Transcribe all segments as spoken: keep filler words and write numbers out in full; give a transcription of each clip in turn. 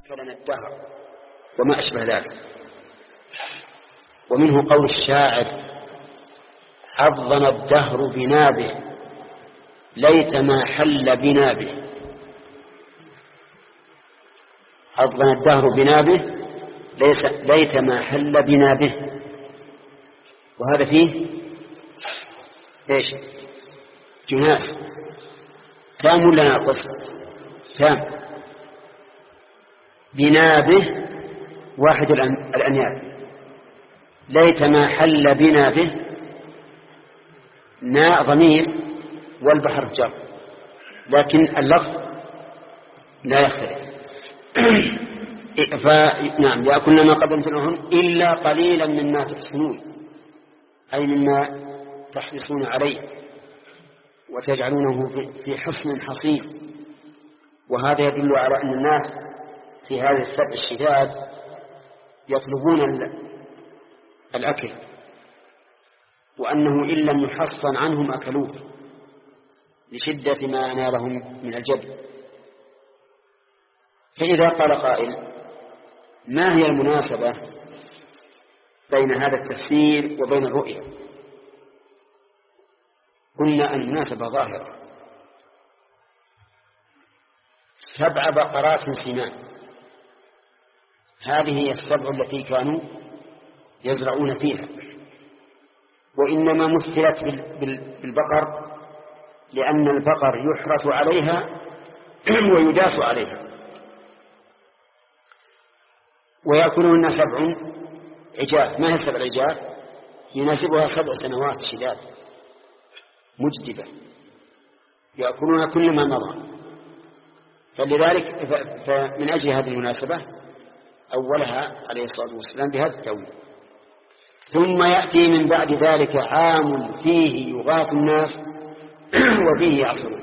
لنا الدهر وما أشبه ذلك. ومنه قول الشاعر: حظنا الدهر بنابه ليت ما حل بنابه. حظنا الدهر بنابه ليت ما حل بنابه. وهذا فيه ايش؟ جناس تام ولا ناقص؟ تام. بنابه واحد الأنياب. ليت ما حل بنابه ناء ضمير والبحر جر، لكن اللفظ لا يختلف. فنعم يأكلن ما قدمت لهن إلا قليلا مما تحسنون، أي مما تحرصون عليه وتجعلونه في حصن حصين. وهذا يدل على أن الناس في هذه السبع الشداد يطلبون الأكل، وأنه إن لم يحصن عنهم أكلوه لشدة ما نالهم من الجد. فإذا قال قائل: ما هي المناسبة بين هذا التفسير وبين الرؤيا؟ قلنا أن المناسبة ظاهرة. سبع بقرات سمان، هذه هي السبع التي كانوا يزرعون فيها، وإنما مثلت بالبقر لأن البقر يحرث عليها ويداس عليها. ويأكلون سبع عجاف. ما هي سبع عجاف؟ يناسبها سبع سنوات شداد مجدبة يأكلون كل ما مضى. فلذلك فمن أجل هذه المناسبة أولها عليه الصلاة والسلام بهذا التأويل. ثم يأتي من بعد ذلك عام فيه يغاث الناس وفيه يعصرون.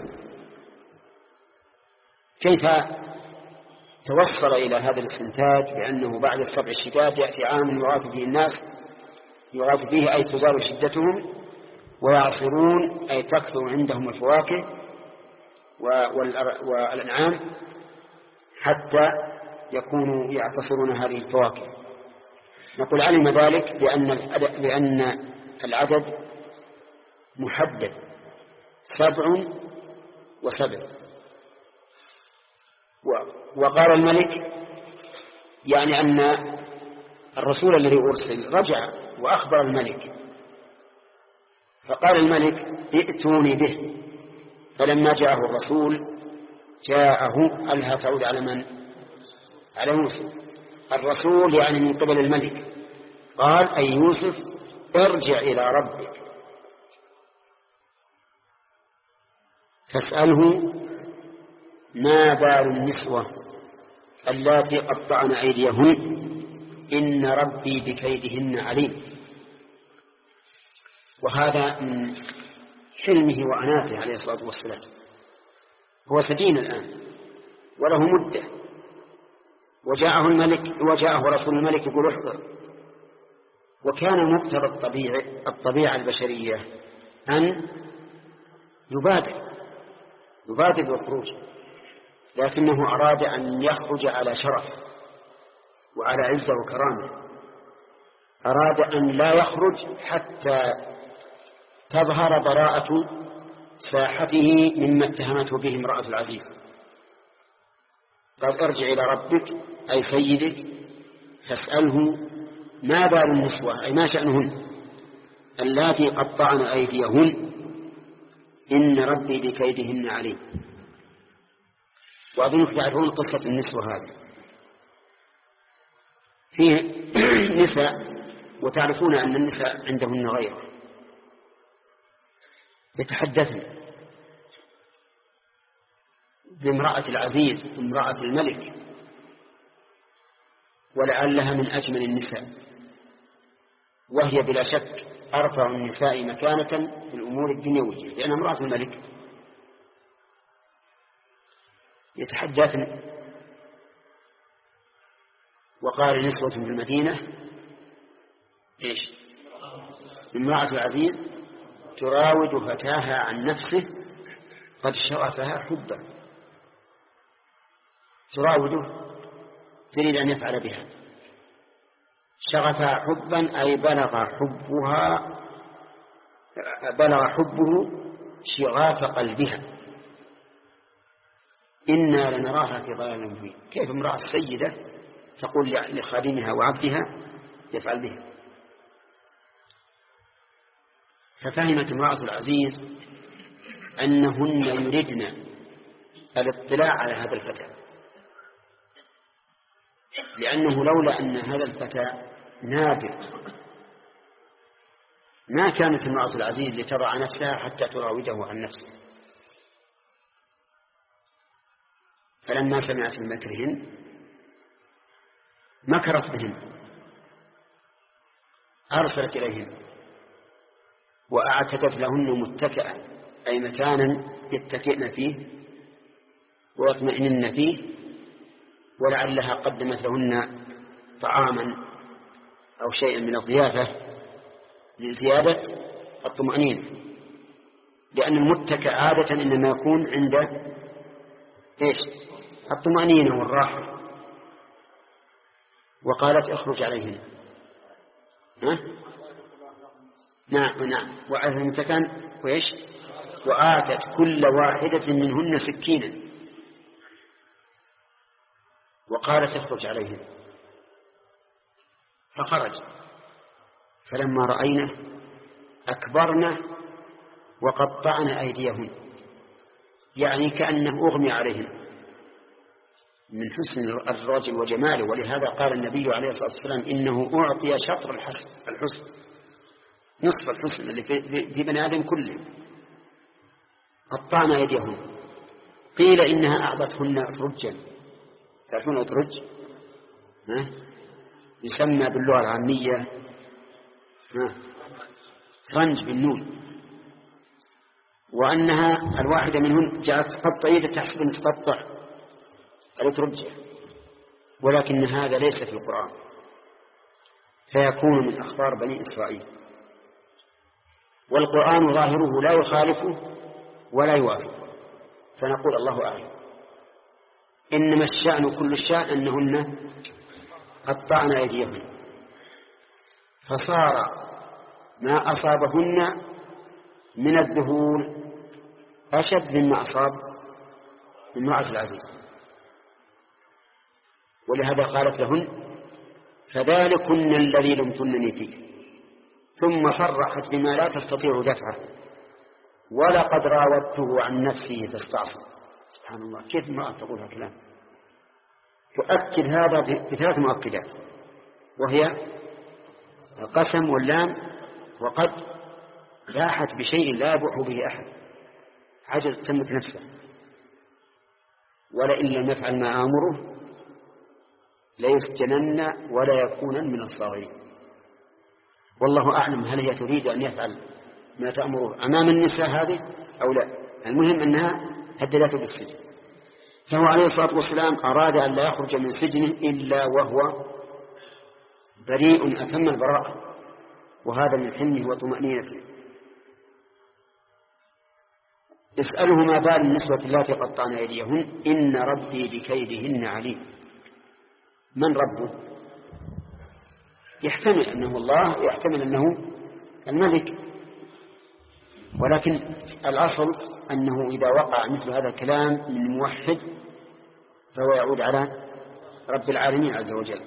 كيف توصل إلى هذا الاستنتاج بأنه بعد السبع الشداد يأتي عام يغاث فيه الناس؟ يغاث فيه أي تزال شدتهم، ويعصرون أي تكثر عندهم الفواكه والأنعام حتى يكونوا يعتصرون هذه الفواكه. نقول علم ذلك بأن العدد محدد، سبع وسبع. وقال الملك يعني أن الرسول الذي أرسل رجع وأخبر الملك، فقال الملك: ائتوني به. فلما جاءه الرسول جاءه ألها تعود على من؟ على يوسف. الرسول يعني من قبل الملك. قال: أي يوسف ارجع إلى ربك فاسأله ما بال النسوة اللاتي قطعن أيديهن إن ربي بكيدهن عليم. وهذا من حلمه وعناته عليه الصلاة والسلام. هو سجين الآن وله مدة، وجاءه الملك وجاءه رسول الملك يقول: احضر. وكان مقتضى الطبيعة الطبيعة البشرية أن يبادر يبادر بالخروج، لكنه أراد أن يخرج على شرف وعلى عزة وكرامة. أراد أن لا يخرج حتى تظهر براءة ساحته مما اتهمته به امرأة العزيز. قال: ارجع إلى ربك أي سيدك فاسأله ما بال النسوة أي ما شأنهن اللاتي قطعن أيديهن إن ربي بكيدهن عليم. وأظنك تعرفون قصة النسوة هذه. فيه نساء وتعرفون أن النساء عندهن غيره، يتحدثن بامرأة العزيز امرأة الملك، ولعلها من أجمل النساء، وهي بلا شك أرفع النساء مكانة في الأمور الدنيوية لأنها امرأة الملك. يتحدثن وقال نسوة في المدينة: إيش؟ امرأة العزيز تراود فتاها عن نفسه قد شغفها حبا. تراوده تريد أن يفعل بها. شغفها حبا أي بلغ حبها بلغ حبه شغاف قلبها. إنا لنراها في ضلال مبين. كيف امرأة سيدة تقول لخادمها وعبدها يفعل بها؟ ففهمت امرأة العزيز أنهن يردن الاطلاع على هذا الفتى، لأنه لولا أن هذا الفتى نادر ما كانت امرأة العزيز لتضع نفسها حتى تراوده عن نفسه. فلما سمعت بمكرهن مكرت بهن، أرسلت إليهن وأعتدت لهن متكئا أي مكانا يتكئن فيه ويطمئنن فيه، ولعلها قدمت لهن طعاما أو شيئا من الضيافة لزيادة الطمأنينة، لأن المتكئ عادة إنما يكون عند إيش؟ الطمأنينة والراحة. وقالت اخرج عليهن. ها؟ نعم نعم. وعث المتكان وإيش؟ وآتت كل واحدة منهن سكينا وقالت اخرج عليهن. فخرج، فلما رأينه أكبرنه وقطعن أيديهن، يعني كأنه أغمي عليهن من حسن الرجل وجماله. ولهذا قال النبي عليه الصلاة والسلام إنه أعطي شطر الحسن الحسن نصف الحسن اللي في بني آدم كله. قطعن أيديهن. قيل إنها أعطتهن أترجا. تعرفون أترج؟ ها؟ يسمى باللغة العامية ها؟ فرنج بالنون. وأنها الواحدة منهن جاءت تقطع يده تحسب أن تقطع الأترجة، ولكن هذا ليس في القرآن، فيكون من أخبار بني إسرائيل، والقرآن ظاهره لا يخالفه ولا يوافقه، فنقول الله أعلم. إنما الشأن كل الشأن أنهن قطعن أيديهن، فصار ما أصابهن من الذهول أشد مما أصاب امرأة العزيز. ولهذا قالت لهن فذلكن الذي لمتنني فيه، ثم صرحت بما لا تستطيع دفعه ولقد راودته عن نفسه فاستعصم. سبحان الله، كيف امرأة تقول هذا الكلام؟ تؤكد هذا بثلاث مؤكدات، وهي القسم واللام وقد لاحت بشيء لا يبوح به أحد، عجزت تملك نفسه. ولئن لم يفعل ما آمره ليسجنن ولا يكونن من الصاغرين. والله أعلم هل هي تريد أن يفعل ما تأمره أمام النساء هذه أو لا. المهم أنها هددته بالسجن. فهو عليه الصلاة والسلام أراد أن لا يخرج من سجنه إلا وهو بريء أتم البراءة، وهذا من حلمه وطمأنينته. اسأله ما بال النسوة اللاتي قطعن أيديهن إن ربي بكيدهن عليم. من ربه؟ يحتمل أنه الله، يحتمل أنه الملك، ولكن الأصل أنه إذا وقع مثل هذا الكلام من موحد فهو يعود على رب العالمين عز وجل.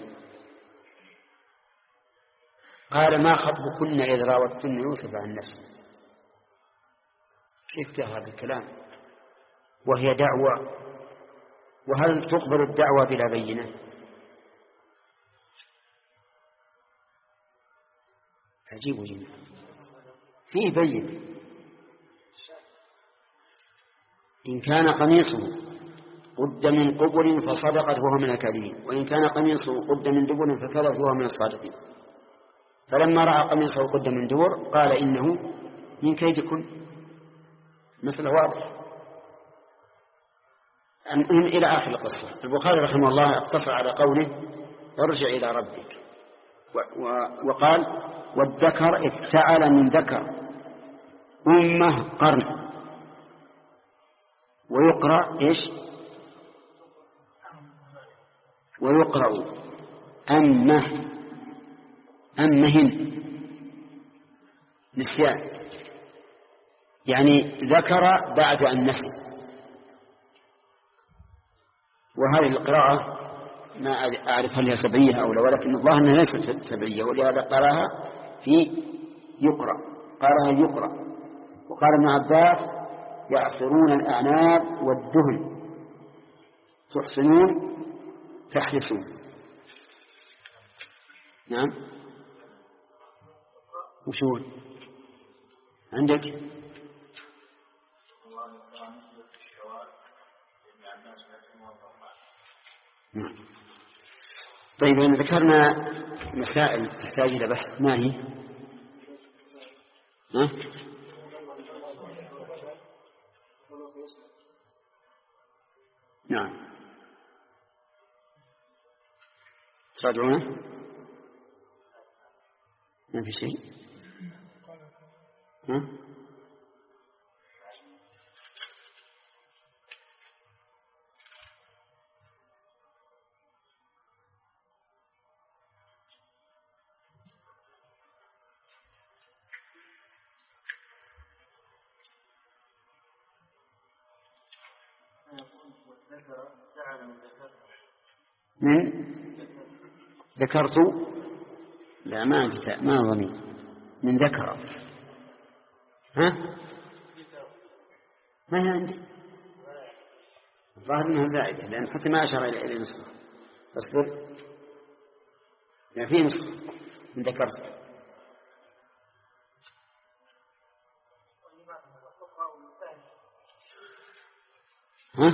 قال ما خطبكن إذ راوتن يوسف عن نفسه. كيف جاء هذا الكلام وهي دعوة؟ وهل تقبل الدعوة بلا بينة؟ عجيب جدا. فيه بين إن كان قميصه قد من قبل فصدقت وهو من الكاذبين، وإن كان قميصه قد من دبر فكذب وهو من الصادقين. فلما رأى قميصه قد من دبر قال إنه من كيدكن. مثل واضح. المهم إلى آخر القصة. البخاري رحمه الله اقتصر على قوله ارجع إلى ربك، وقال والذكر افتعل من ذكر أمه قرن. ويقرأ إيش؟ ويقرأ أمه أمهن نسيان، يعني ذكر بعد أن نسي. وهذه القراءة ما أعرف هل هي سبعية أو لا، ولكن الظاهر أنها ليست سبعية، ولهذا قراها في يقرأ، قراها يقرأ. وقال ابن عباس يعصرون الأعناب والدهن، تحسنون تحرسون. نعم. وشون عندك؟ نعم. طيب، أن ذكرنا مسائل تحتاج إلى بحث، ما هي؟ ها؟ نعم. تراجعونه؟ ما في شيء. ها؟ من ذكرت؟ لا، ما عندي، ما ضمير. من ذكر. ها؟ ما هي عندي. الظاهر انها زائده، لان حتى ما اشار الى نصف. اصبر، يعني في نصف من ذكرت. ها؟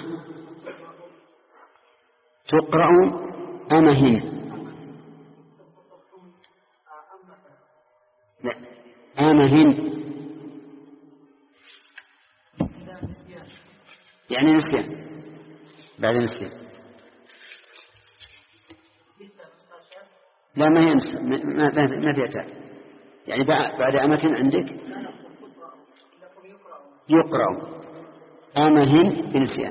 تقرأ أمهن. لا، أمهن يعني نسيان، بعد نسيان. لا، ما ينسى، ما في أتى، يعني بعد أمة عندك يقرأ أمهن بنسيان.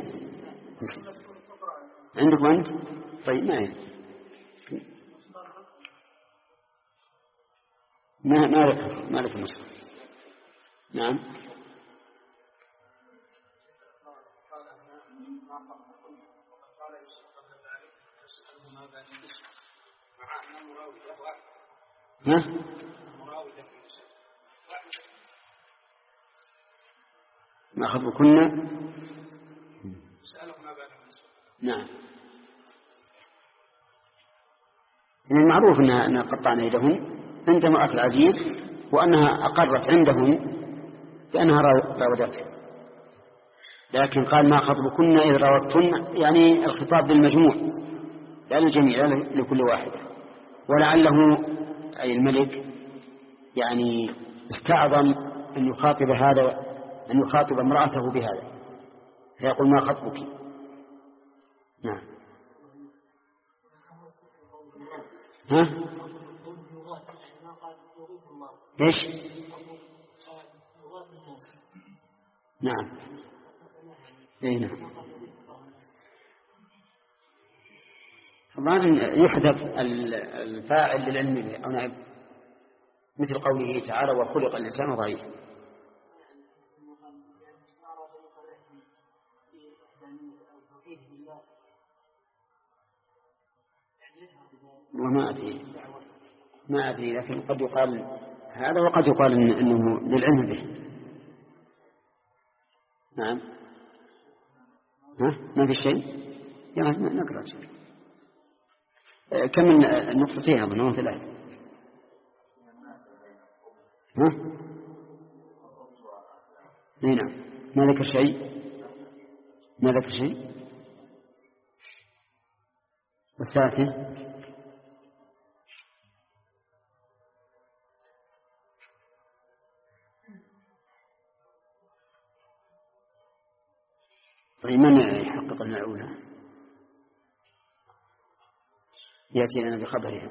عندكم أنت؟ طيب، ما هي ما ما ذكر ما ذكر نصف. نعم. ها؟ ما خطبكن؟ نعم. من المعروف أنها قطعن يدهن عند امرأة العزيز، وأنها أقرت عندهن بأنها راودته، لكن قال ما خطبكن إذ راودتن، يعني الخطاب بالمجموع لا للجميع، لا لكل واحدة. ولعله أي الملك يعني استعظم أن يخاطب هذا، أن يخاطب امرأته بهذا، فيقول ما خطبك. نعم. ها؟ إيش؟ نعم. إيه نعم. طبعا يحذف الفاعل للعلم به أو نائب، مثل قوله تعالى وخلق الإنسان ضعيفا. وما أدري ما أدري لكن قد يقال هذا وقد يقال إن إنه للعلم به. نعم. ها؟ ما في شيء؟ يلا نقرأ شيء. كم من النقطتين أظن ثلاث. ها؟ نعم. ما ذكر شيء؟ ما ذكر شيء؟ والثالثة؟ طيب، من يحقق لنا الأولى؟ يأتي لنا بخبرها.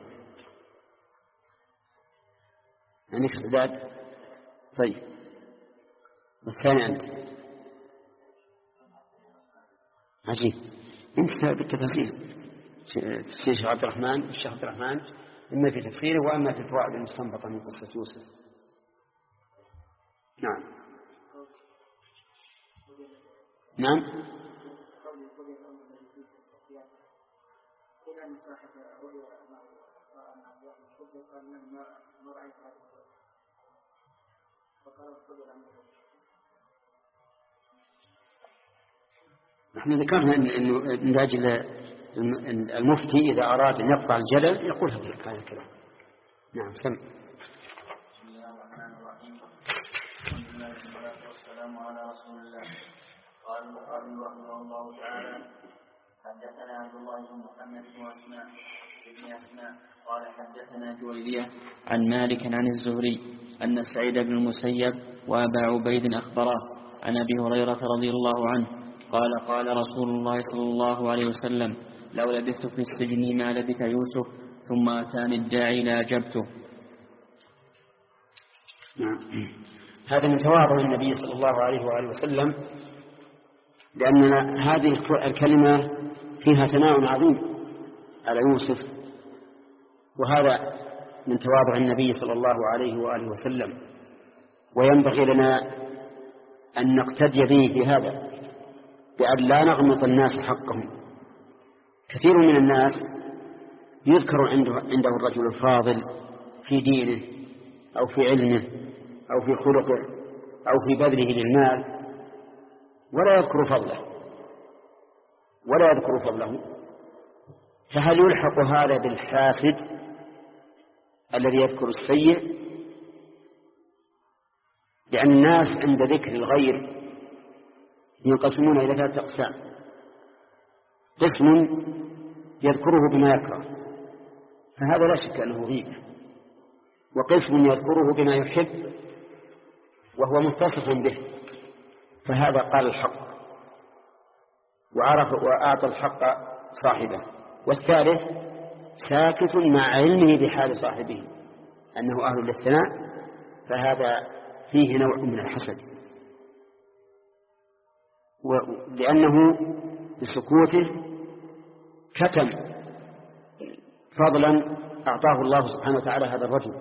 عندك استعداد؟ طيب، والثاني أنت. عجيب، أنت بالتفاصيل. الشيخ عبد الرحمن الشيخ عبد الرحمن إما في تفسيره وأما في الفوائد المستنبطة من قصة يوسف. نعم نعم نحن ذكرنا أنه من أجل المفتي إذا أراد أن يقطع الجلل يقول هذا الكلام. نعم سم. بسم الله الرحمن الرحيم. الحمد لله والصلاة والسلام على رسول الله. قال البخاري رحمه الله تعالى: حدثنا عبد الله بن محمد بن أسماء بن أسماء قال حدثنا جويرية عن مالك عن الزهري أن سعيد بن المسيب وأبا عبيد أخبراه عن أبي هريرة رضي الله عنه قال: قال رسول الله صلى الله عليه وسلم: لو لبثت في السجن ما لبث يوسف ثم أتاني الداعي لأجبته. نعم. هذا من تواضع النبي صلى الله عليه وآله وسلم، لأن هذه الكلمة فيها ثناء عظيم على يوسف، وهذا من تواضع النبي صلى الله عليه وآله وسلم، وينبغي لنا أن نقتدي به في هذا بأن لا نغمط الناس حقهم. كثير من الناس يذكر عنده الرجل الفاضل في دينه أو في علمه أو في خلقه أو في بذله للمال، ولا يذكر فضله ولا يذكر فضله فهل يلحق هذا بالحاسد الذي يذكر السيء؟ لأن الناس عند ذكر الغير ينقسمون إلى ثلاثة أقسام: قسم يذكره بما يكره فهذا لا شك أنه غيبة، وقسم يذكره بما يحب وهو متصف به فهذا قال الحق وعرف وأعطى الحق صاحبه، والثالث ساكت مع علمه بحال صاحبه أنه أهل للثناء فهذا فيه نوع من الحسد، لأنه بسكوته كتم فضلا أعطاه الله سبحانه وتعالى هذا الرجل.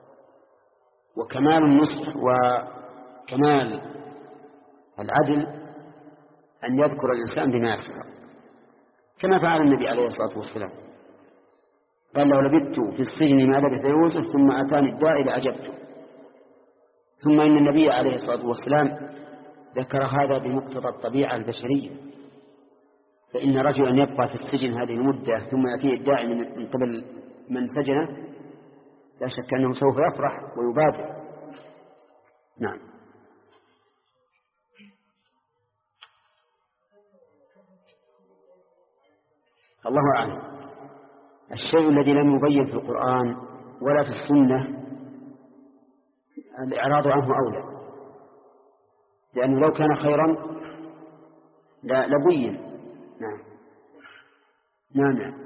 وكمال النصح وكمال العدل أن يذكر الإنسان بما يسر، كما فعل النبي عليه الصلاة والسلام، قال: لو لبثت في السجن ما لبث يوسف ثم أتاني الداعي لأجبته. ثم إن النبي عليه الصلاة والسلام ذكر هذا بمقتضى الطبيعة البشرية، فإن رجلا يبقى في السجن هذه المدة ثم يأتيه الداعي من قبل من سجنه لا شك أنه سوف يفرح ويبادر. نعم. الله أعلم. الشيء الذي لم يبين في القرآن ولا في السنة الإعراض عنه أولى، لأنه لو كان خيرا لبين. نعم نعم نعم.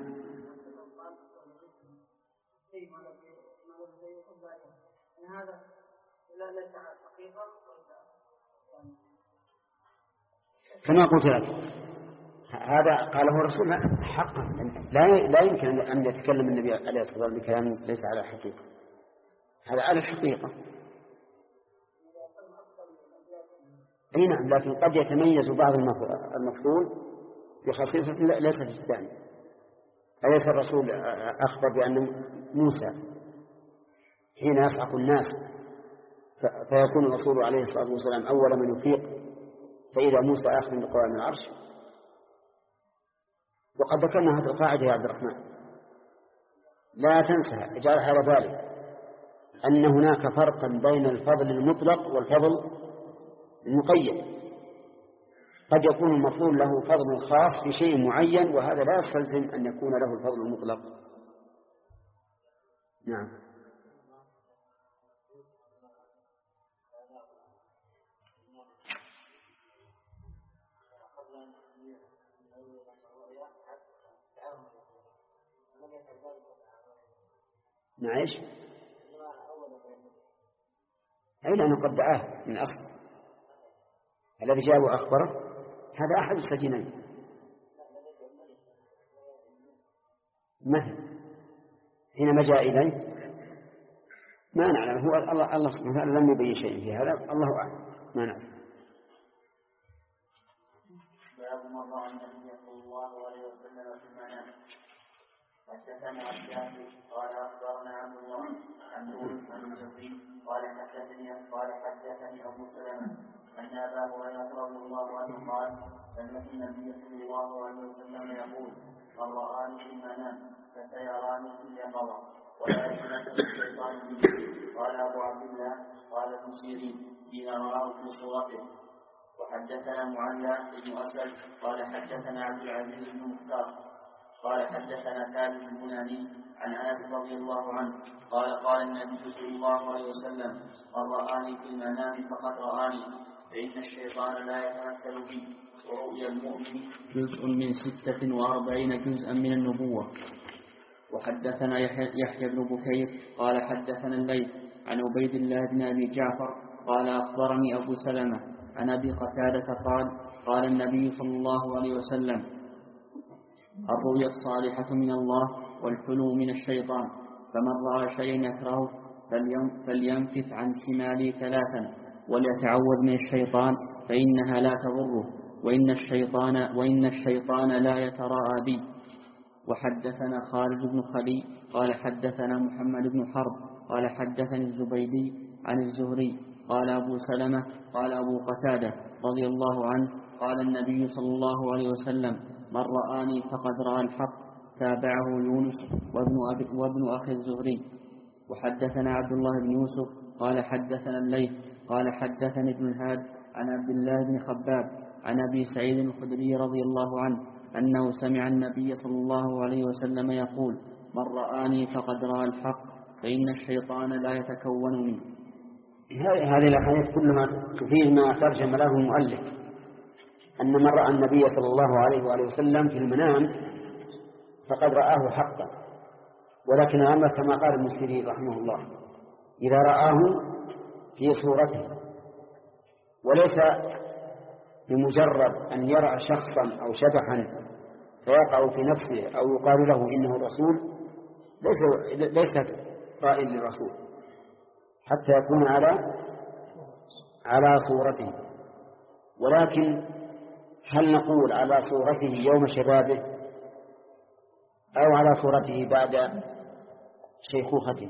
كما قلت لك هذا قاله الرسول حقا، لا يمكن أن يتكلم النبي عليه الصلاة والسلام بكلام ليس على الحقيقة، هذا على الحقيقة. أي نعم، لكن قد يتميز بعض المفعول بخصيصة ليست في الثاني. أليس الرسول أخبر بأن موسى حين يصعق الناس فيكون الرسول عليه الصلاة والسلام أول من يفيق فإذا موسى آخر من قوام العرش؟ وقد ذكرنا هذه القاعدة يا عبد الرحمن، لا تنسى، اجعل على بالك أن هناك فرقا بين الفضل المطلق والفضل المقيد. قد يكون المفضول له فضل خاص في شيء معين، وهذا لا يستلزم أن يكون له الفضل المطلق. نعم. نعيش أي لأنه قد دعاه من أصل الذي جاء وأخبره، هذا أحد السجنين. مثل حينما جاء إليه ما نعلم، هو الله الله سبحانه وتعالى لم يبين شيء في هذا، الله أعلم، ما نعلم. باب ما رأى النبي صلى الله عليه وسلم في المنام. حدثنا عبد قال أخبرنا عبد الله عن يونس عن الزهري قال حدثني قال حدثني أبو سلمة أن أبا هريرة رضي الله عنه قال سمعت النبي صلى الله عليه وسلم يقول من رآني في المنام فسيراني في اليقظة ولا يتمثل الشيطان به. قال أبو عبد الله قال ابن سيرين إذا رآه في صورته. وحدثنا معلى بن أسد قال حدثنا عبد العزيز بن مختار قال حدثنا ثابت البناني عن أنس رضي الله عنه قال قال النبي صلى الله عليه وسلم من رآني في المنام فقد رآني فإن الشيطان لا يتمثل بي. ورؤيا المؤمن جزء من ستة وأربعين جزءا من النبوة. وحدثنا يحيى بن بكير قال حدثنا الليث عن عبيد الله بن أبي جعفر قال أخبرني أبو سلمة عن أبي قتادة قال قال النبي صلى الله عليه وسلم الرؤيا الصالحة من الله والحلم من الشيطان، فمن رأى شيئا يكرهه فلينفث عن شمالي ثلاثا وليتعوذ من الشيطان فإنها لا تضره وإن الشيطان, وإن الشيطان لا يتراءى بي. وحدثنا خالد بن خلي قال حدثنا محمد بن حرب قال حدثني الزبيدي عن الزهري قال أبو سلمة قال أبو قتادة رضي الله عنه قال النبي صلى الله عليه وسلم من رآني فقد رأى الحق. تابعه يونس وابن, أبي وابن أخي الزهري. وحدثنا عبد الله بن يوسف قال حدثنا الليث قال حدثني ابن الهاد عن عبد الله بن خباب عن أبي سعيد الخدري رضي الله عنه أنه سمع النبي صلى الله عليه وسلم يقول من رآني فقد رأى الحق فإن الشيطان لا يتكون منه. هذه الأحاديث كلها تفيد ما ترجم له المؤلف، أن من رأى النبي صلى الله عليه وآله وسلم في المنام فقد رآه حقا، ولكن الأمر كما قال ابن سيرين رحمه الله إذا رآه في صورته، وليس بمجرد أن يرى شخصا أو شبحا فيقع في نفسه أو يقال له إنه رسول، ليس, ليس رأي للرسول حتى يكون على على صورته. ولكن هل نقول على صورته يوم شبابه أو على صورته بعد شيخوخته؟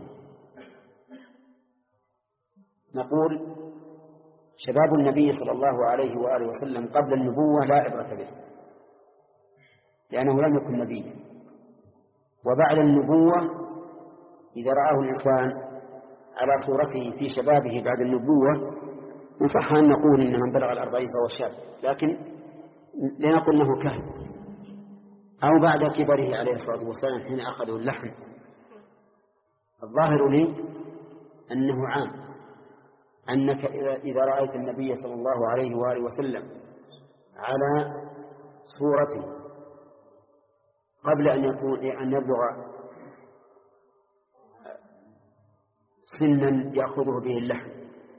نقول شباب النبي صلى الله عليه وآله وسلم قبل النبوة لا عبرة به لأنه لم يكن نبيا، وبعد النبوة إذا رآه الإنسان على صورته في شبابه بعد النبوة إن صح أن نقول إن من بلغ الأربعين فهو شاب، لكن لنقل أنه كهف، أو بعد كبره عليه الصلاة والسلام حين أخذه اللحم. الظاهر لي أنه عام، أنك إذا رأيت النبي صلى الله عليه وآله وسلم على صورته قبل أن يكون أن يبلغ سنا يأخذه به اللحم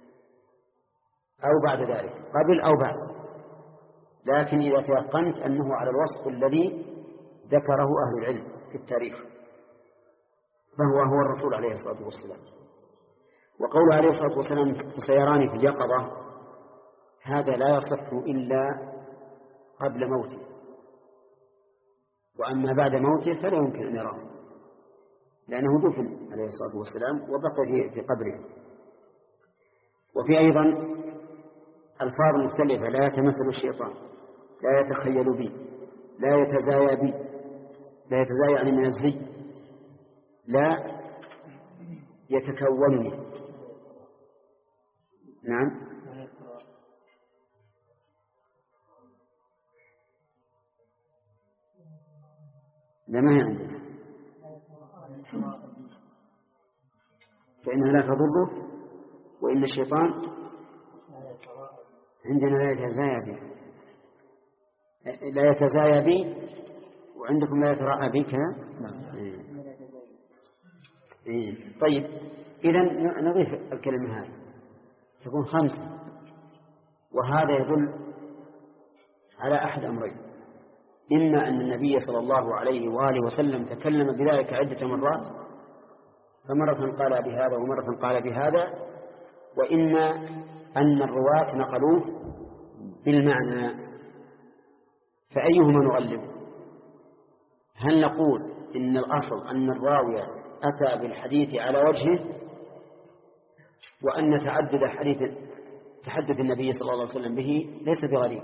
أو بعد ذلك، قبل أو بعد، لكن إذا تيقنت أنه على الوصف الذي ذكره أهل العلم في التاريخ فهو هو الرسول عليه الصلاة والسلام. وقوله عليه الصلاة والسلام سيراني في اليقظة هذا لا يصح إلا قبل موته، وأما بعد موته فلا يمكن أن يراه لأنه دفن عليه الصلاة والسلام وبقي في قبره. وفي أيضا ألفاظ مختلفة: لا يتمثل الشيطان، لا يتخيل بي، لا يتزايا بي، لا يتزايا يعني من الزي، لا يتكونني. نعم، لا ما هي عندنا، فإنها لا تضره، وإن الشيطان عندنا لا يتزايا بي، لا يتزايا بي، وعندكم لا يتراءى بي كذا. إيه. إيه. طيب، إذن نضيف الكلمة هذه تكون خمسة، وهذا يدل على أحد أمرين: إما أن النبي صلى الله عليه وآله وسلم تكلم بذلك عدة مرات، فمرة قال بهذا ومرة قال بهذا، وإما أن الرواة نقلوه بالمعنى. فأيهما نغلب؟ هل نقول إن الأصل أن الراوي أتى بالحديث على وجهه، وأن تعدد حديث تحدث النبي صلى الله عليه وسلم به ليس بغريب،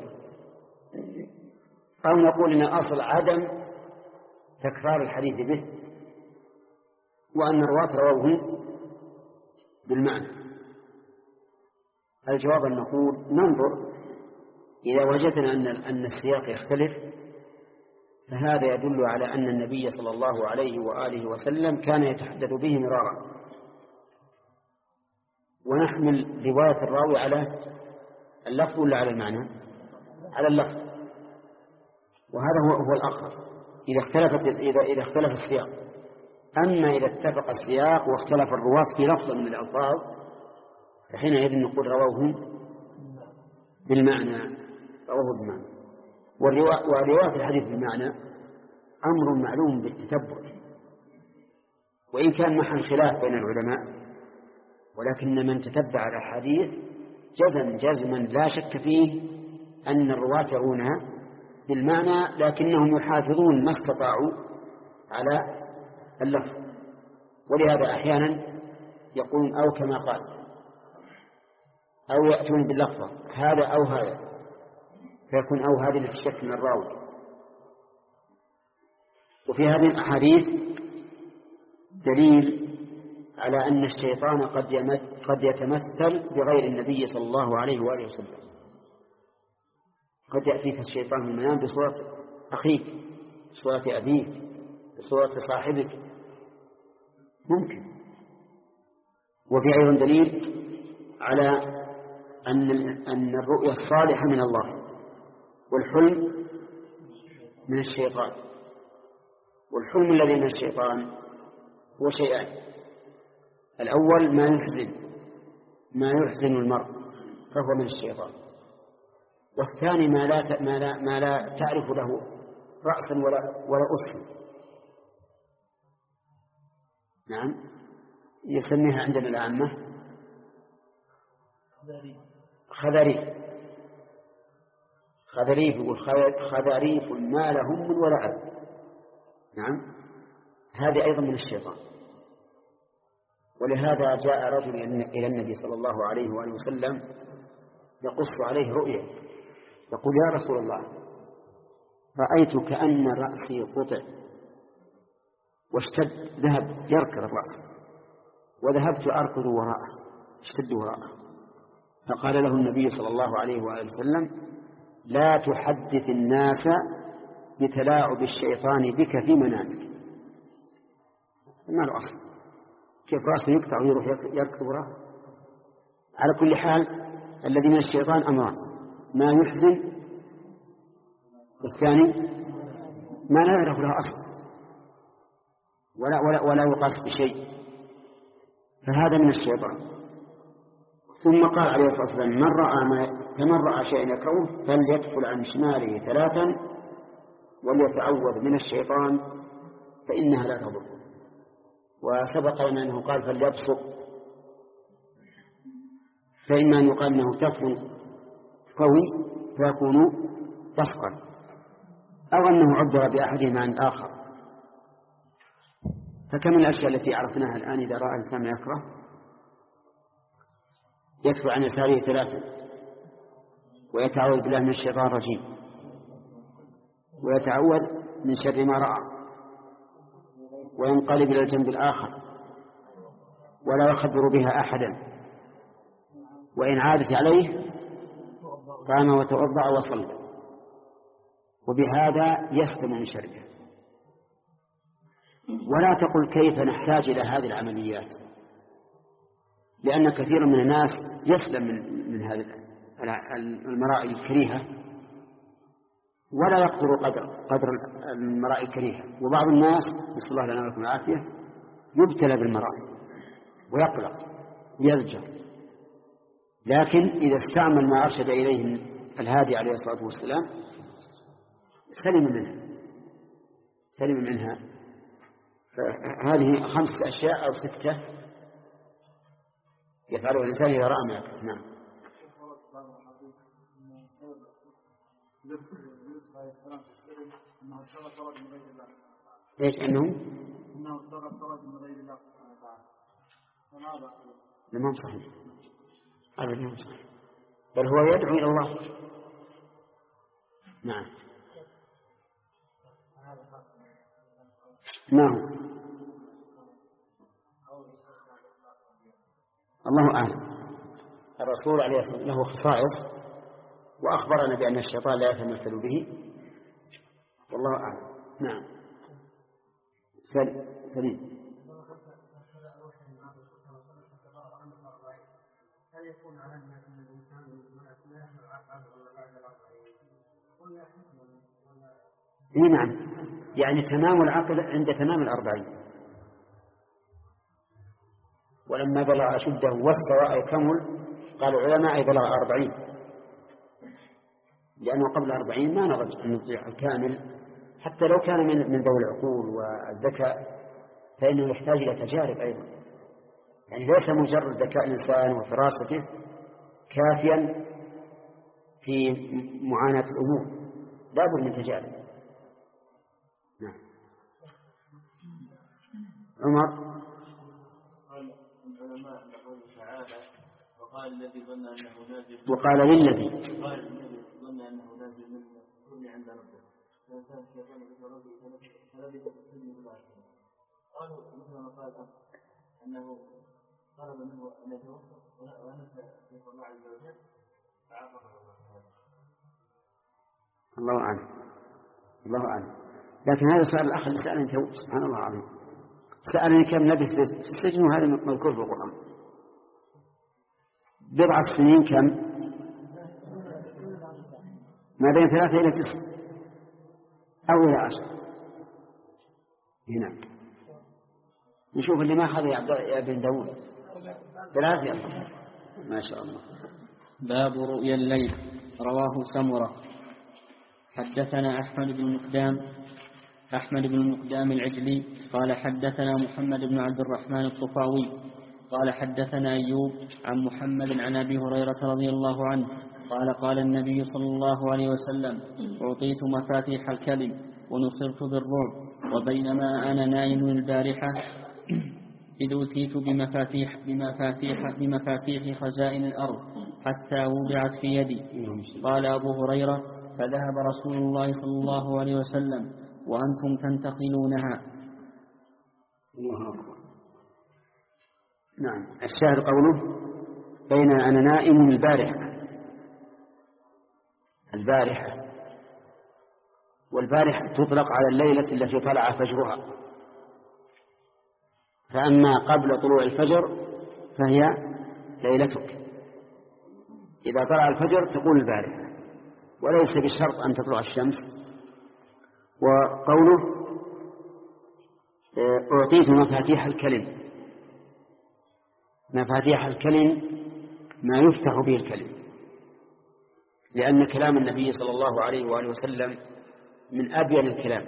أو نقول إن الأصل عدم تكرار الحديث به، وأن الرواة رووه بالمعنى؟ الجواب أن نقول ننظر، إذا وجدنا أن أن السياق يختلف فهذا يدل على أن النبي صلى الله عليه وآله وسلم كان يتحدث به مرارا، ونحمل رواية الراوي على اللفظ ولا على المعنى؟ على اللفظ، وهذا هو هو الأخر إذا اختلفت إذا إذا اختلف السياق. أما إذا اتفق السياق واختلف الرواة في لفظ من الألفاظ فحينئذ نقول رواه بالمعنى، رواه بالمعنى. ورواية الحديث بالمعنى أمر معلوم بالتتبع، وإن كان محل خلاف بين العلماء، ولكن من تتبع الأحاديث جزم جزما لا شك فيه أن الرواة يرونها بالمعنى، لكنهم يحافظون ما استطاعوا على اللفظ. ولهذا أحيانا يقولون أو كما قال، أو يأتون باللفظة هذا أو هذا، فيكون أو هذه للشك من الراوي. وفي هذه الأحاديث دليل على أن الشيطان قد قد يتمثل بغير النبي صلى الله عليه وآله وسلم. قد يأتيك الشيطان في المنام بصورة أخيك، بصورة أبيك، بصورة صاحبك، ممكن. وفي أيضا دليل على أن أن الرؤيا الصالحة من الله، والحلم من الشيطان. والحلم الذي من الشيطان هو شيئان: الأول ما يحزن ما يحزن المرء فهو من الشيطان، والثاني ما لا ما لا, ما لا تعرف له رأسا ولا ولا أصل. نعم، يسميها عندنا العامة خذريف. خذريف خذريف ما له هم ولا عد. نعم، هذه أيضا من الشيطان. ولهذا جاء رجل إلى النبي صلى الله عليه وآله وسلم يقص عليه رؤيا، يقول: يا رسول الله، رأيت كأن رأسي قطع واشتد ذهب يركض الرأس، وذهبت أركض وراءه اشتد وراءه. فقال له النبي صلى الله عليه وآله وسلم: لا تحدث الناس بتلاعب الشيطان بك في منامك. ما له أصل، كيف رأسه يقطع ويروح يركض وراءه؟ على كل حال الذي من الشيطان أمران: ما يحزن، والثاني ما لا يعرف له أصل ولا, ولا, ولا يقاس بشيء، فهذا من الشيطان. ثم قال عليه الصلاة والسلام: من رأى ما فمن رأى شيئا يكرهه فليدخل عن شماله ثلاثا وليتعوذ من الشيطان فإنها لا تضر. وسبق لنا أنه قال فليبصق، فإما أن يقال أنه تكون قوي فيكون بصقا، أو أنه عبر بأحدهما عن الآخر. فكم الأشياء التي عرفناها الآن إذا رأى الإنسان يكره يدفع عن يساره ثلاثا، ويتعوذ بالله من الشيطان الرجيم، ويتعوذ من شر ما رأى، وينقلب إلى الجنب الآخر ولا يخبر بها أحدا، وإن عادت عليه قام وتوضأ وصلى، وبهذا يسلم من شره. ولا تقل كيف نحتاج إلى هذه العمليات، لأن كثير من الناس يسلم من, من هذه المرائي الكريهة ولا يقدر قدر, قدر المرائي الكريهة. وبعض الناس نسأل الله لنا ولكم العافية يبتلى بالمرائي ويقلق ويذجر، لكن إذا استعمل ما أرشد إليه الهادي عليه الصلاة والسلام سلم منها سلم منها فهذه خمسة أشياء أو ستة يفعلها الإنسان إذا رأى ما يكره. نعم. ايش انه؟ انه افترض فرج من غير الله سبحانه وتعالى. فماذا؟ لم صحيح. هذا لم صحيح. بل هو يدعو الى الله. نعم. نعم. الله أعلم. الرسول عليه الصلاة والسلام له خصائص وأخبرنا بأن الشيطان لا يتمثل به والله أعلم. نعم. سليم. هل يكون على أن الإنسان لا يحمل عقل ولا بعد الأربعين؟ إيه نعم، يعني تمام العقل عند تمام الأربعين، ولما بلغ أشده واستوى أي كمل قال العلماء أي بلغ أربعين، لأنه قبل أربعين ما نضج أن يطيع الكامل حتى لو كان من من ذوي العقول والذكاء، فإنه يحتاج إلى تجارب أيضا، يعني ليس مجرد ذكاء الإنسان وفراسته كافيا في معاناة الأمور، لا بد من تجارب. نعم. عمر قال العلماء نقول تعالى وقال الذي ظن أنه نازل وقال للذي قال الذي ظن أنه نازل من كل عند ربه فإنسان كيفان بفرده فلبث في السجن بضع سنين. قالوا مثل ما قال أنه طلب منه أن يتوسط ونسى كيف الله عز وجل فعاقبه الله. الله أعلم. الله أعلم. لكن هذا سؤال الأخ اللي سألني تو سبحان الله العظيم، سألني كم لبث في السجن وهذا مذكور في القرآن. بضع سنين كم؟ ما بين ثلاثة إلى تسع أو إلى عشر. هنا نشوف اللي ما أخذ يا ابن داود ثلاثة يلا. ما شاء الله. باب رؤيا الليل. رواه سمرة. حدثنا أحمد بن مقدام أحمد بن المقدام العجلي قال حدثنا محمد بن عبد الرحمن الطفاوي قال حدثنا أيوب عن محمد عن أبي هريرة رضي الله عنه قال قال النبي صلى الله عليه وسلم أعطيت مفاتيح الكلم ونصرت بالرعب وبينما أنا نائم البارحة إذ أتيت بمفاتيح, بمفاتيح, بمفاتيح خزائن الأرض حتى وضعت في يدي. قال أبو هريرة فذهب رسول الله صلى الله عليه وسلم وأنتم تنتقلونها. نعم. الشاهد قوله بين أنا نائم البارحة. البارحة والبارحة تطلق على الليلة التي طلع فجرها، فأما قبل طلوع الفجر فهي ليلتك. إذا طلع الفجر تقول البارحة، وليس بشرط أن تطلع الشمس. وقوله أعطيت مفاتيح الكلم، مفاتيح الكلم ما يفتح به الكلم، لأن كلام النبي صلى الله عليه وآله وسلم من أبين الكلام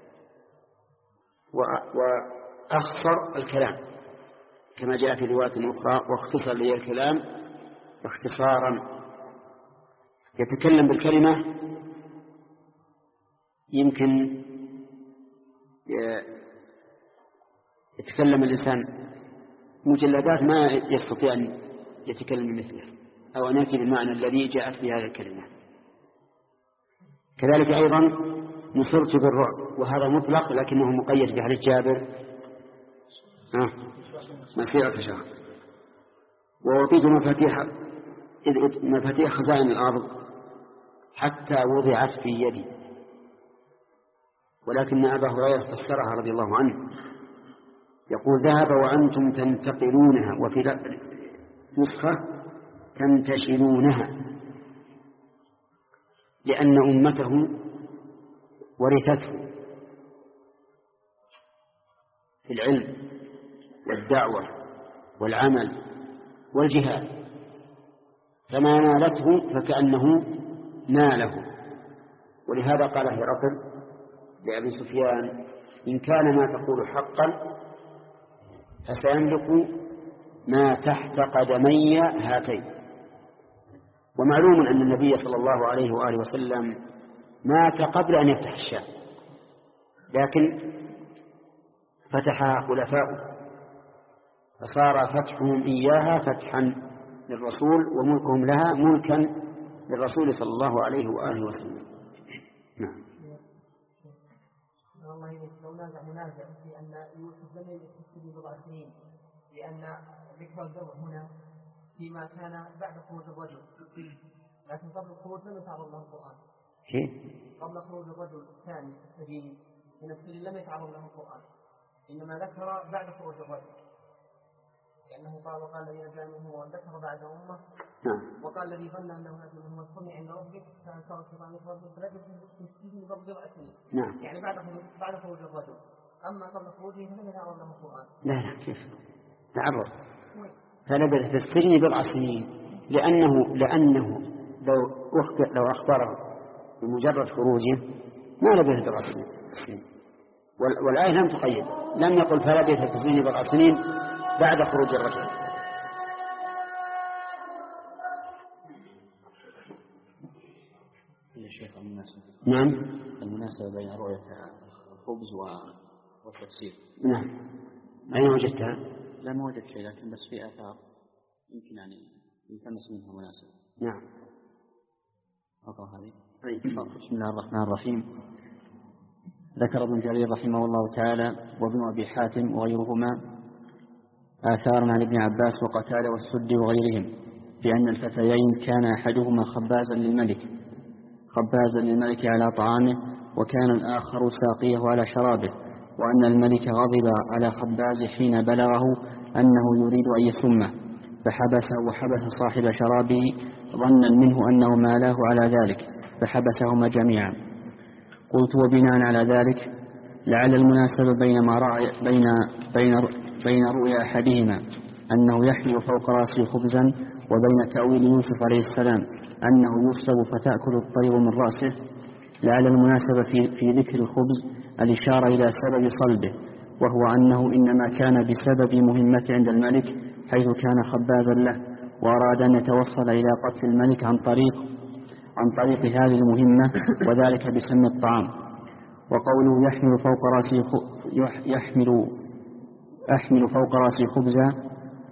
وأخصر الكلام كما جاء في رواية أخرى واختصر لي الكلام اختصارا. يتكلم بالكلمة يمكن يتكلم الإنسان مجلدات ما يستطيع أن يتكلم مثله أو أن يأتي بالمعنى الذي جاءت به هذه الكلمة. كذلك أيضا نصرت بالرعب، وهذا مطلق لكنه مقيد بحديث جابر مسيرة شهر. وأعطيت مفاتيح مفاتيح خزائن الأرض حتى وضعت في يدي، ولكن أبا هريرة فسرها رضي الله عنه يقول ذهب وأنتم تنتقلونها، وفي نسخة تنتشلونها، لأن أمته ورثته في العلم والدعوة والعمل والجهاد، فما نالته فكأنه ناله ولهذا قال هرقل لأبي سفيان: إن كان ما تقول حقا فسيملك ما تحت قدمي هاتين. ومعلوم أن النبي صلى الله عليه وآله وسلم مات قبل أن يفتح الشام، لكن فتحها خلفاؤه، فصار فتحهم إياها فتحا للرسول وملكهم لها ملكا للرسول صلى الله عليه وآله وسلم. نعم. والله لو نازع منازع في أن يوسف لم يستجيب بضع سنين، لأن ذكر الجمع هنا فيما كان بعد خروج الرجل، لكن قبل الخروج لم يتعرض له القرآن. قبل خروج الرجل الثاني السجين من السجن لم يتعرض له القرآن، إنما ذكر بعد خروج الرجل، لأنه قال: وقال الذي نجا منه وذكر بعد أمه، وقال الذي ظن أنه نجا منه واذكرني عند ربك فأنكر الشيطان ربك فلبث في السجن بضع سنين. نعم. يعني بعد بعد خروج الرجل، أما قبل خروجه فلم يتعرض له القرآن. لا لا كيف تعرض؟ فلبث في السجن بضع سنين، لأنه لأنه لو لو أخبره بمجرد خروجه ما لبث بضع سنين، والآية لم تقيد، لم يقل فلبث في السجن بضع سنين بعد خروج الرجل. يا شيخ المناسبة. نعم. المناسبة بين رؤية الخبز والتفسير. نعم. أين وجدتها؟ لا ما وجدت شيء، لكن بس في آثار يمكن يعني يلتمس منها مناسبة. نعم. أقرأ هذه. بسم الله الرحمن الرحيم. ذكر ابن جرير رحمه الله تعالى وابن أبي حاتم وغيرهما آثار عن ابن عباس وقتادة والسدي وغيرهم بأن الفتيين كان أحدهما خبازا للملك خبازا للملك على طعامه، وكان الآخر ساقيه على شرابه، وأن الملك غضب على خبازه حين بلغه أنه يريد أن يسمه، فحبسه وحبس صاحب شرابه ظنا منه أنه مالاه على ذلك، فحبسهما جميعا. قلت: وبناء على ذلك لعل المناسبة بين ما رأي بين بين بين رؤيا أحدهما أنه يحمل فوق رأسه خبزا، وبين تأويل يوسف عليه السلام أنه يصلب فتأكل الطير من رأسه، لعل المناسبة في, في ذكر الخبز الإشارة إلى سبب صلبه، وهو أنه إنما كان بسبب مهمة عند الملك حيث كان خبازا له، وأراد أن يتوصل إلى قتل الملك عن طريق عن طريق هذه المهمة، وذلك بسم الطعام. وقوله يحمل فوق رأسه يحمل أحمل فوق رأسي خبزا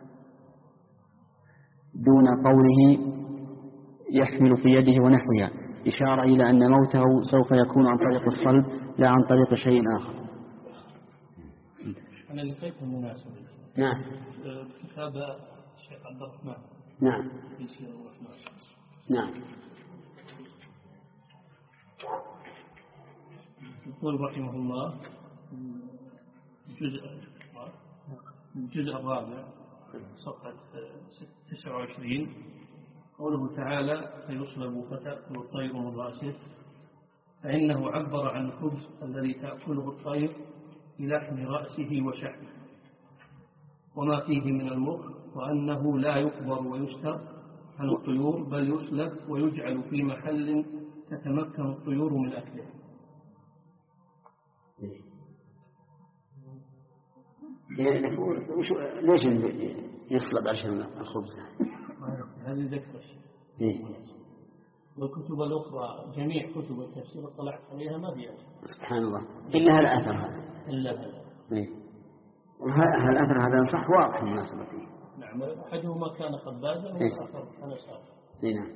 دون قوله يحمل في يده ونحوها، إشارة إلى أن موته سوف يكون عن طريق الصلب لا عن طريق شيء آخر. أنا لقيت المناسبة. نعم. كتاب الشيخ عبد الرحمن. نعم. نعم. يقول رحمه الله الجزء الجزء الرابع صفحة تسعة وعشرين، قوله تعالى: فيصلب فتأكل الطير من رأسه، فإنه عبر عن الخبز الذي تأكله الطير بلحم رأسه وشحمه وما فيه من المخ، وأنه لا يقبر ويستر عن الطيور، بل يسلب ويجعل في محل تتمكن الطيور من أكله. ليش يصلب عشان الخبز؟ هذه ذكر إيه؟ والكتب الأخرى جميع كتب التفسير طلعت عليها ما فيها. سبحان الله. إلا هالأثر هذا. إلا هذا. إيه؟ هالأثر هذا صح واضح المناسبة فيه. نعم. أحدهما كان خبازا والآخر كان ساقا. إيه نعم.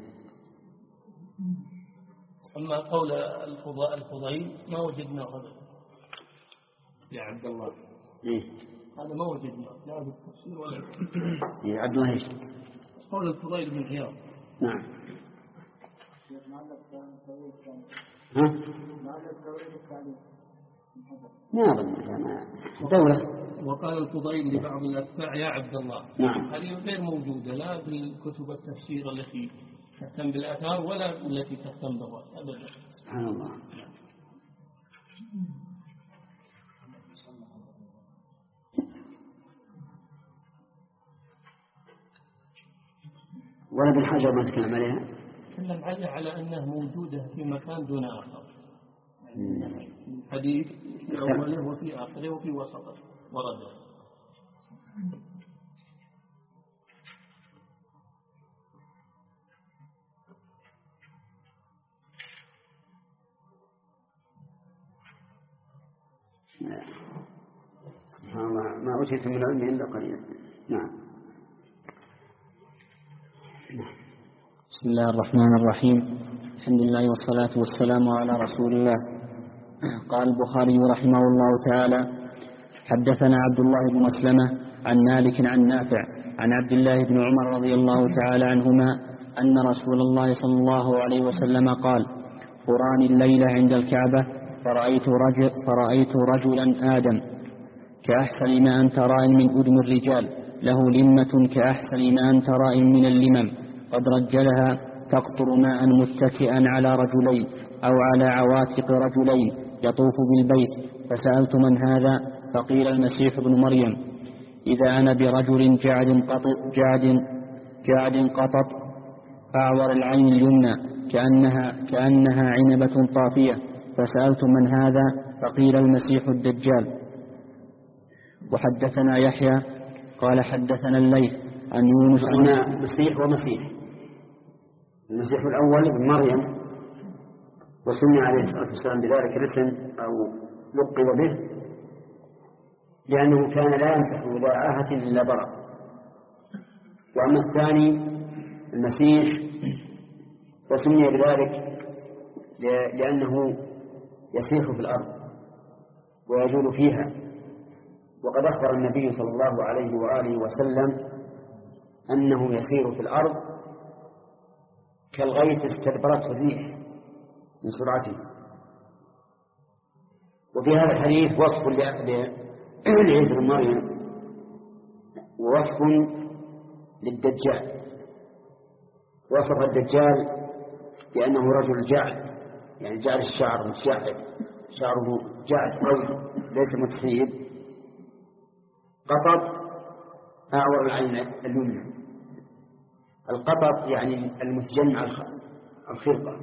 أما قول الفضيل ما وجدنا هذا يا عبد الله. إيه؟ هذا ما وجدنا لا بالتفسير ولا يا عبد الله إيش؟ قول الفضيل بن عياض. نعم. ها؟ ما أظن دولة. وقال الفضيل لبعض الأتباع: يا عبد الله. نعم. هذه غير موجودة لا بالكتب التفسير التي تهتم بالآثار ولا التي تهتم بالرأي أبدا. سبحان الله. ولا بالحجر ما تكلم عليها؟ تكلم عليها على أنها موجودة في مكان دون آخر. الحديث في أوله وفي آخره وفي وسطه ورده. سبحان الله، ما أوتيت من العلم إلا قليلا. نعم. بسم الله الرحمن الرحيم، الحمد لله والصلاة والسلام على رسول الله. قال البخاري رحمه الله تعالى: حدثنا عبد الله بن مسلمة عن مالك عن نافع عن عبد الله بن عمر رضي الله تعالى عنهما أن رسول الله صلى الله عليه وسلم قال: قراني الليلة عند الكعبة فرأيت, رجل فرأيت رجلا آدم كأحسن ما أنت رائع من أدم الرجال، له لمة كأحسن ما أنت رائع من اللمم، قد رجلها تقطر ماء متكئا على رجلين أو على عواتق رجلين يطوف بالبيت. فسألت: من هذا؟ فقيل: المسيح ابن مريم. إذا أنا برجل جعد قطط, جعد جعد قطط أعور العين اليمنى كأنها, كأنها عنبة طافية. فسألت: من هذا؟ فقيل: المسيح الدجال. وحدثنا يحيى قال: حدثنا الليث عن يونس عن مسيح ومسيح. المسيح الأول ابن مريم، وسمي عليه الصلاة والسلام بذلك الاسم أو لقب به لأنه كان لا يمسح إلى عاهة إلا برأ. وأما الثاني المسيح وسمي بذلك لأنه يسيح في الأرض ويجول فيها. وقد أخبر النبي صلى الله عليه وآله وسلم أنه يسير في الأرض كالغيث استدبرته الريح من سرعته. وفي هذا الحديث وصف لعيسى بن مريم ووصف للدجال. وصف الدجال بأنه رجل جعد، يعني جعل الشعر متشعب، شعره جعد قوي ليس متسيب، قطط أعور العين اليمنى. القطط يعني المتجمع الخرقة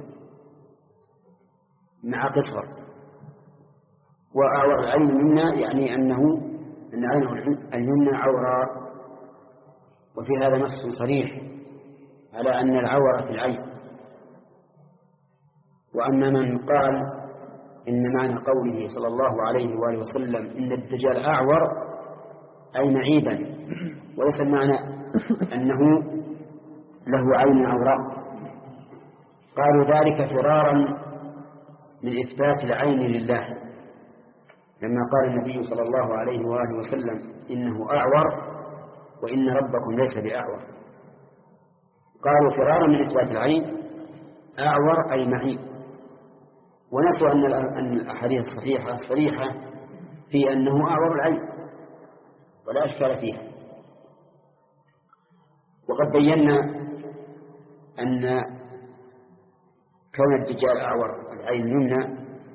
مع قصر، وأعور العين اليمنى يعني أنه أن عينه اليمنى عورة. وفي هذا نص صريح على أن العورة في العين. وأما من قال إن معنى قوله صلى الله عليه وآله وسلم إن الدجال أعور أي معيبا، وليس المعنى أنه له عين عوراء، قالوا ذلك فرارا من إثبات العين لله، لما قال النبي صلى الله عليه وآله وسلم إنه أعور وإن ربكم ليس بأعور. قالوا فرارا من إثبات العين، أعور أي معيب. ونسوا أن الأحاديث الصحيحة الصريحة في أنه أعور العين ولا أشكال فيها. وقد بينا أن كون الدجال أعور العين اليمنى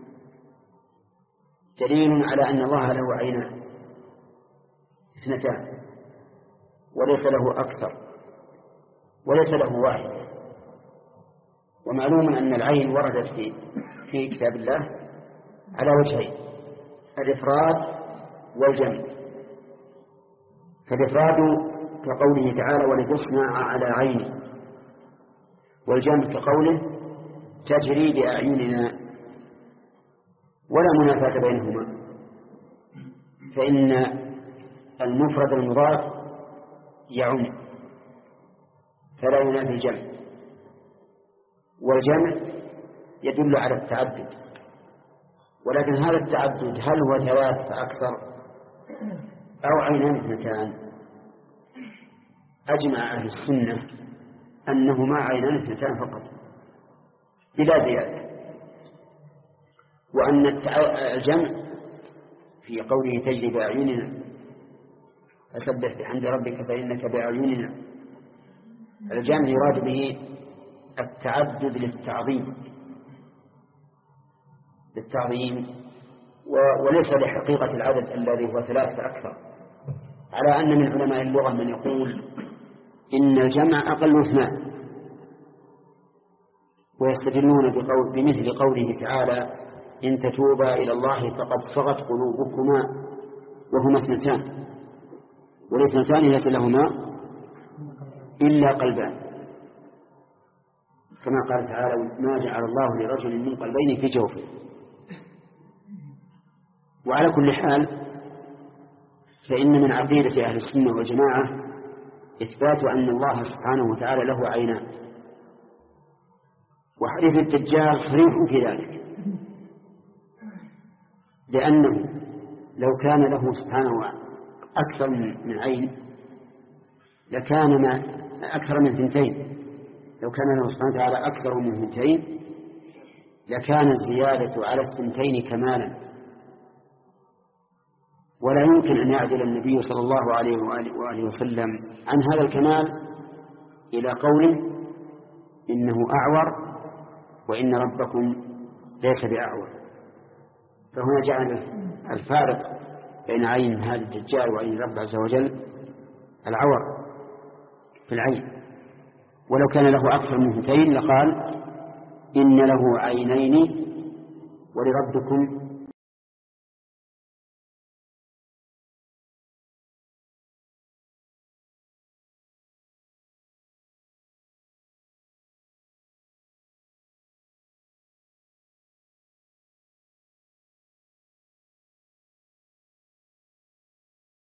دليل على أن الله له عينان اثنتان وليس له أكثر وليس له واحد. ومعلوم أن العين وردت في في كتاب الله على وجهين: الإفراد والجمع. فالإفراد كقوله تعالى: ولتصنع على عيني، والجمع كقوله: تجري بأعيننا. ولا منافاة بينهما، فإن المفرد المضاف يعم فلا ينافي الجمع، والجمع يدل على التعدد. ولكن هذا التعدد هل هو ثلاث فأكثر أو عينان اثنتان؟ أجمع أهل السنة أنهما عينان اثنتان فقط بلا زيادة، وأن الجمع في قوله: تجري بأعيننا فسبح بحمد ربك فإنك بأعيننا، الجمع يراد به التعدد للتعظيم للتعظيم وليس لحقيقة العدد الذي هو ثلاث فأكثر، على أن من علماء اللغة من يقول إن الجمع أقل اثنان، ويستدلون بقول بمثل قوله تعالى: إن تتوبا إلى الله فقد صغت قلوبكما وهما اثنتان، والاثنتان ليس لهما إلا قلبان، كما قال تعالى ما جعل الله لرجل من قلبين في جوفه. وعلى كل حال فإن من عقيدة أهل السنة والجماعة إثبات أن الله سبحانه وتعالى له عينان، وحديث الدجال صريح في ذلك، لأنه لو كان له سبحانه أكثر من عين لكان ما أكثر من ثنتين، لو كان له سبحانه وتعالى أكثر من ثنتين لكان الزيادة على الثنتين كمالا، ولا يمكن أن يعدل النبي صلى الله عليه وآله وسلم عن هذا الكمال إلى قوله إنه أعور وإن ربكم ليس بأعور. فهنا جعل الفارق بين عين هذا الدجال وعين الرب عز وجل العور في العين، ولو كان له أكثر من اثنتين لقال إن له عينين ولربكم